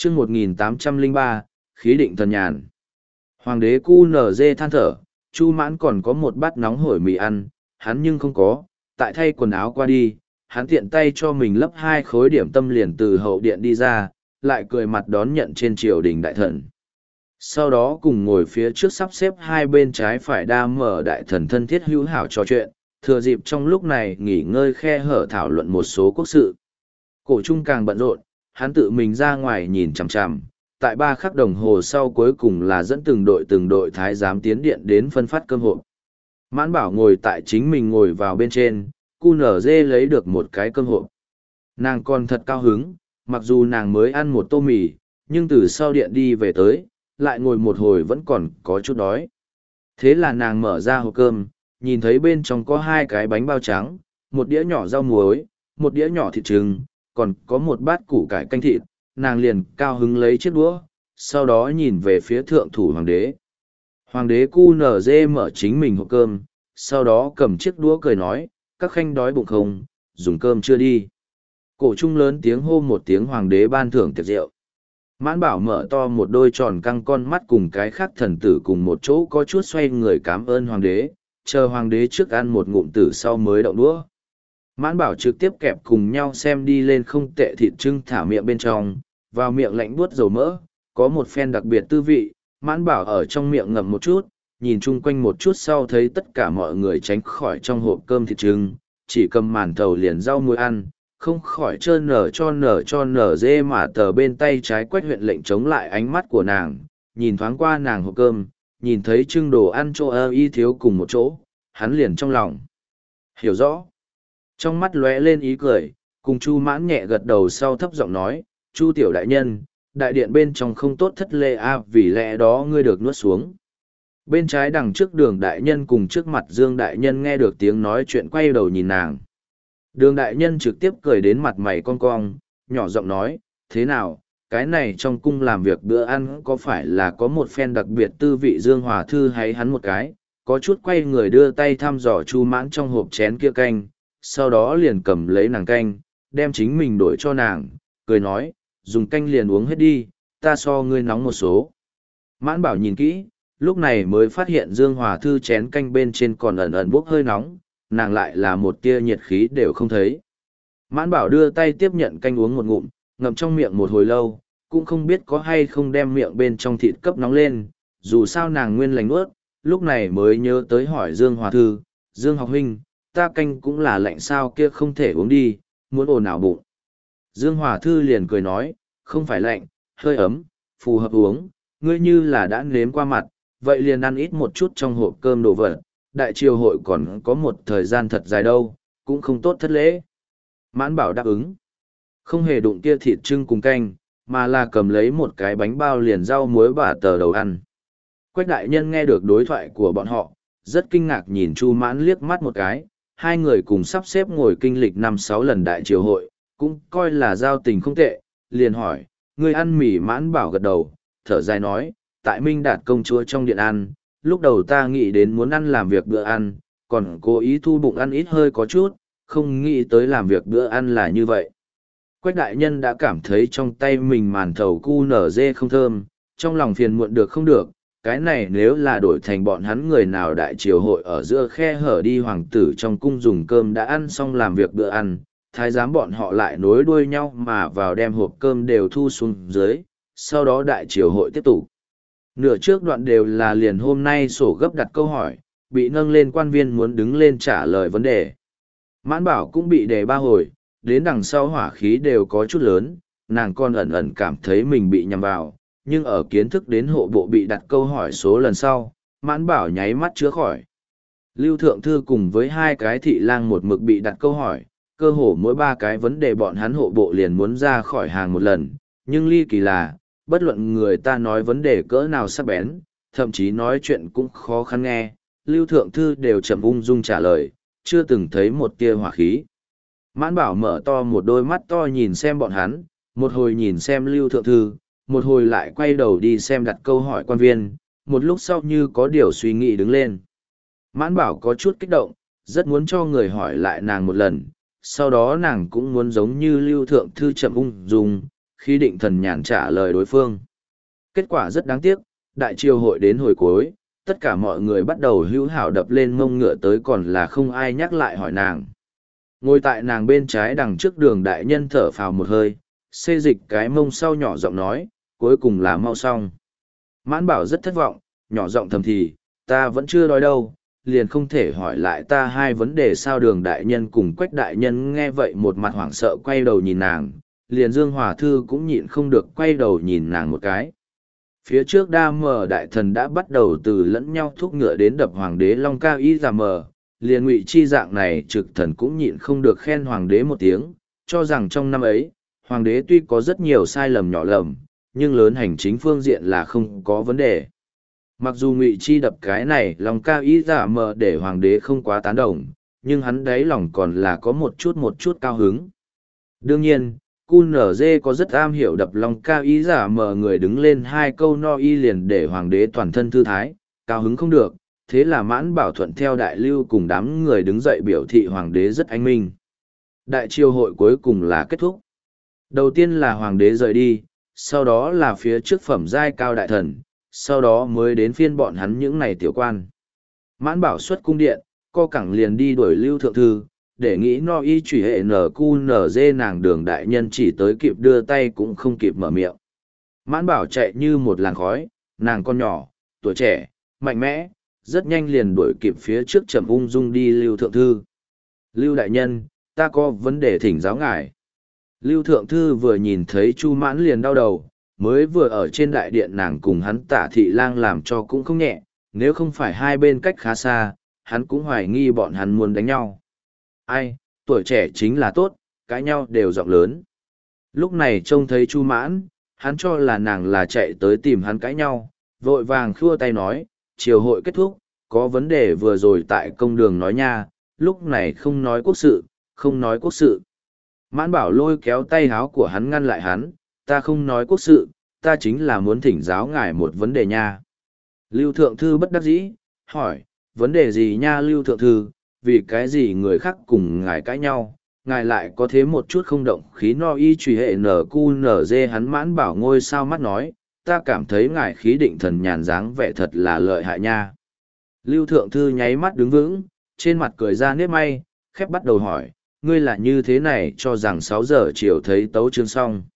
chương 1803, khí định thần nhàn. Hoàng đế QNZ than thở, Chu Mãn còn có một bát nóng hổi mì ăn, hắn nhưng không có, tại thay quần áo qua đi, hắn tiện tay cho mình lấp 2 khối điểm tâm liền từ hậu điện đi ra, lại cười mặt đón nhận trên triều đình đại thần. Sau đó cùng ngồi phía trước sắp xếp hai bên trái phải đa mở đại thần thân thiết hữu hảo trò chuyện, thừa dịp trong lúc này nghỉ ngơi khe hở thảo luận một số quốc sự. Cổ Trung càng bận rộn, hắn tự mình ra ngoài nhìn chằm chằm, tại 3 khắc đồng hồ sau cuối cùng là dẫn từng đội thái giám tiến điện đến phân phát cơm hộp. Mãn Bảo ngồi tại chính mình ngồi vào bên trên, QNZ lấy được một cái cơm hộp. Nàng còn thật cao hứng, mặc dù nàng mới ăn một tô mì, nhưng từ sau điện đi về tới, lại ngồi một hồi vẫn còn có chút đói. Thế là nàng mở ra hộp cơm, nhìn thấy bên trong có 2 cái bánh bao trắng, một đĩa nhỏ rau muối, một đĩa nhỏ thịt trứng, còn có một bát củ cải canh thịt, nàng liền cao hứng lấy chiếc đũa, sau đó nhìn về phía thượng thủ hoàng đế. Hoàng đế QNZ mở chính mình hộp cơm, sau đó cầm chiếc đũa cười nói, các khanh đói bụng không, dùng cơm chưa đi. Cổ Trung lớn tiếng hô một tiếng hoàng đế ban thưởng tiệc rượu. Mãn Bảo mở to một đôi tròn căng con mắt cùng cái khác thần tử cùng một chỗ có chút xoay người cảm ơn hoàng đế, chờ hoàng đế trước ăn một ngụm tử sau mới đậu đũa. Mãn Bảo trực tiếp kẹp cùng nhau xem đi lên không tệ thịt trưng thả miệng bên trong, vào miệng lạnh buốt dầu mỡ, có một phen đặc biệt tư vị. Mãn Bảo ở trong miệng ngậm một chút, nhìn chung quanh một chút sau thấy tất cả mọi người tránh khỏi trong hộp cơm thịt trưng, chỉ cầm màn thầu liền rau muối ăn, không khỏi trơn nở dê mà tờ bên tay trái Quách huyện lệnh chống lại ánh mắt của nàng, nhìn thoáng qua nàng hộp cơm, nhìn thấy trưng đồ ăn chỗ y thiếu cùng một chỗ, hắn liền trong lòng hiểu rõ. Trong mắt lóe lên ý cười, cùng Chu Mãn nhẹ gật đầu sau thấp giọng nói, Chu tiểu đại nhân, đại điện bên trong không tốt thất lễ vì lẽ đó ngươi được nuốt xuống. Bên trái đằng trước Đường đại nhân cùng trước mặt Dương đại nhân nghe được tiếng nói chuyện quay đầu nhìn nàng. Đường đại nhân trực tiếp cười đến mặt mày cong cong, nhỏ giọng nói, thế nào, cái này trong cung làm việc bữa ăn có phải là có một phen đặc biệt tư vị? Dương Hòa Thư hay hắn một cái, có chút quay người đưa tay thăm dò Chu Mãn trong hộp chén kia canh, sau đó liền cầm lấy nàng canh, đem chính mình đổi cho nàng, cười nói, dùng canh liền uống hết đi, ta so ngươi nóng một số. Mãn Bảo nhìn kỹ, lúc này mới phát hiện Dương Hòa Thư chén canh bên trên còn ẩn ẩn bốc hơi nóng, nàng lại là một tia nhiệt khí đều không thấy. Mãn Bảo đưa tay tiếp nhận canh uống một ngụm, ngậm trong miệng một hồi lâu, cũng không biết có hay không đem miệng bên trong thịt cấp nóng lên, dù sao nàng nguyên lành nuốt, lúc này mới nhớ tới hỏi Dương Hòa Thư, Dương học huynh, ta canh cũng là lạnh sao kia không thể uống đi, muốn ồn ào bụng. Dương Hòa Thư liền cười nói, không phải lạnh, hơi ấm, phù hợp uống, ngươi như là đã nếm qua mặt, vậy liền ăn ít một chút trong hộp cơm đồ vật, đại triều hội còn có một thời gian thật dài đâu, cũng không tốt thất lễ. Mãn Bảo đáp ứng, không hề đụng kia thịt trưng cùng canh, mà là cầm lấy một cái bánh bao liền rau muối bả tờ đầu ăn. Quách đại nhân nghe được đối thoại của bọn họ, rất kinh ngạc nhìn Chu Mãn liếc mắt một cái, hai người cùng sắp xếp ngồi kinh lịch 5-6 lần đại triều hội, cũng coi là giao tình không tệ, liền hỏi, ngươi ăn mì? Mãn Bảo gật đầu, thở dài nói, tại Minh Đạt công chúa trong điện ăn, lúc đầu ta nghĩ đến muốn ăn làm việc bữa ăn, còn cố ý thu bụng ăn ít hơi có chút, không nghĩ tới làm việc bữa ăn là như vậy. Quách đại nhân đã cảm thấy trong tay mình màn thầu QNZ không thơm, trong lòng phiền muộn được không được, cái này nếu là đổi thành bọn hắn người nào đại triều hội ở giữa khe hở đi hoàng tử trong cung dùng cơm đã ăn xong làm việc bữa ăn, thái giám bọn họ lại nối đuôi nhau mà vào đem hộp cơm đều thu xuống dưới, sau đó đại triều hội tiếp tục. Nửa trước đoạn đều là liền hôm nay sổ gấp đặt câu hỏi, bị nâng lên quan viên muốn đứng lên trả lời vấn đề. Mãn Bảo cũng bị đề 3 hồi, đến đằng sau hỏa khí đều có chút lớn, nàng còn ẩn ẩn cảm thấy mình bị nhầm vào, nhưng ở kiến thức đến hộ bộ bị đặt câu hỏi số lần sau, Mãn Bảo nháy mắt chữa khỏi. Lưu Thượng Thư cùng với 2 cái thị lang một mực bị đặt câu hỏi, cơ hồ mỗi 3 cái vấn đề bọn hắn hộ bộ liền muốn ra khỏi hàng một lần, nhưng ly kỳ là, bất luận người ta nói vấn đề cỡ nào sắc bén, thậm chí nói chuyện cũng khó khăn nghe, Lưu Thượng Thư đều chậm ung dung trả lời, chưa từng thấy một tia hỏa khí. Mãn Bảo mở to một đôi mắt to nhìn xem bọn hắn, một hồi nhìn xem Lưu Thượng Thư, một hồi lại quay đầu đi xem đặt câu hỏi quan viên, một lúc sau như có điều suy nghĩ đứng lên. Mãn Bảo có chút kích động, rất muốn cho người hỏi lại nàng một lần, sau đó nàng cũng muốn giống như Lưu Thượng Thư chậm ung dung, Khí định thần nhàn trả lời đối phương. Kết quả rất đáng tiếc, đại triều hội đến hồi cuối, tất cả mọi người bắt đầu hữu hảo đập lên mông ngựa tới còn là không ai nhắc lại hỏi nàng. Ngồi tại nàng bên trái đằng trước đường đại nhân thở phào một hơi, xê dịch cái mông sau nhỏ giọng nói, cuối cùng là mau xong. Mãn bảo rất thất vọng, nhỏ giọng thầm thì, ta vẫn chưa đói đâu, liền không thể hỏi lại ta hai vấn đề sao đường đại nhân cùng quách đại nhân nghe vậy một mặt hoảng sợ quay đầu nhìn nàng, liền Dương Hòa Thư cũng nhịn không được quay đầu nhìn nàng một cái. Phía trước đa mờ đại thần đã bắt đầu từ lẫn nhau thúc ngựa đến đập hoàng đế Long Cao Y giả mờ, liền Ngụy Chi dạng này trực thần cũng nhịn không được khen hoàng đế một tiếng, cho rằng trong năm ấy, hoàng đế tuy có rất nhiều sai lầm nhỏ lầm, nhưng lớn hành chính phương diện là không có vấn đề. Mặc dù Ngụy Chi đập cái này Long Cao Y giả mờ để hoàng đế không quá tán đồng, nhưng hắn đáy lòng còn là có một chút cao hứng. Đương nhiên, QNZ có rất am hiểu đập Long Cao Y giả mờ người đứng lên hai câu no y liền để hoàng đế toàn thân thư thái, cao hứng không được, thế là Mãn Bảo thuận theo đại lưu cùng đám người đứng dậy biểu thị hoàng đế rất anh minh. Đại triều hội cuối cùng là kết thúc. Đầu tiên là hoàng đế rời đi, sau đó là phía trước phẩm giai cao đại thần, sau đó mới đến phiên bọn hắn những này tiểu quan. Mãn Bảo xuất cung điện, co cẳng liền đi đuổi lưu thượng thư, để nghĩ no y chủy hệ NQNZ nàng đường đại nhân chỉ tới kịp đưa tay cũng không kịp mở miệng. Mãn Bảo chạy như một làn khói, nàng con nhỏ, tuổi trẻ, mạnh mẽ, rất nhanh liền đuổi kịp phía trước chậm ung dung đi lưu thượng thư. Lưu đại nhân, ta có vấn đề thỉnh giáo ngài. Lưu thượng thư vừa nhìn thấy Chu Mãn liền đau đầu, mới vừa ở trên đại điện nàng cùng hắn Tả Thị Lang làm cho cũng không nhẹ, nếu không phải hai bên cách khá xa, hắn cũng hoài nghi bọn hắn muốn đánh nhau. Ai, tuổi trẻ chính là tốt, cãi nhau đều giọng lớn. Lúc này trông thấy Chu Mãn, hắn cho là nàng là chạy tới tìm hắn cãi nhau, vội vàng khua tay nói, triều hội kết thúc, có vấn đề vừa rồi tại công đường nói nha, lúc này không nói quốc sự, không nói quốc sự. Mãn Bảo lôi kéo tay háo của hắn ngăn lại hắn, ta không nói quốc sự, ta chính là muốn thỉnh giáo ngài một vấn đề nha. Lưu Thượng Thư bất đắc dĩ, hỏi, vấn đề gì nha Lưu Thượng Thư, vì cái gì người khác cùng ngài cãi nhau, ngài lại có thế một chút không động khí no y truy hệ NQNZ hắn Mãn Bảo ngôi sao mắt nói, ta cảm thấy ngài khí định thần nhàn dáng vẻ thật là lợi hại nha. Lưu Thượng Thư nháy mắt đứng vững, trên mặt cười ra nếp may, khép bắt đầu hỏi, ngươi là như thế này cho rằng 6 giờ chiều thấy tấu chương xong.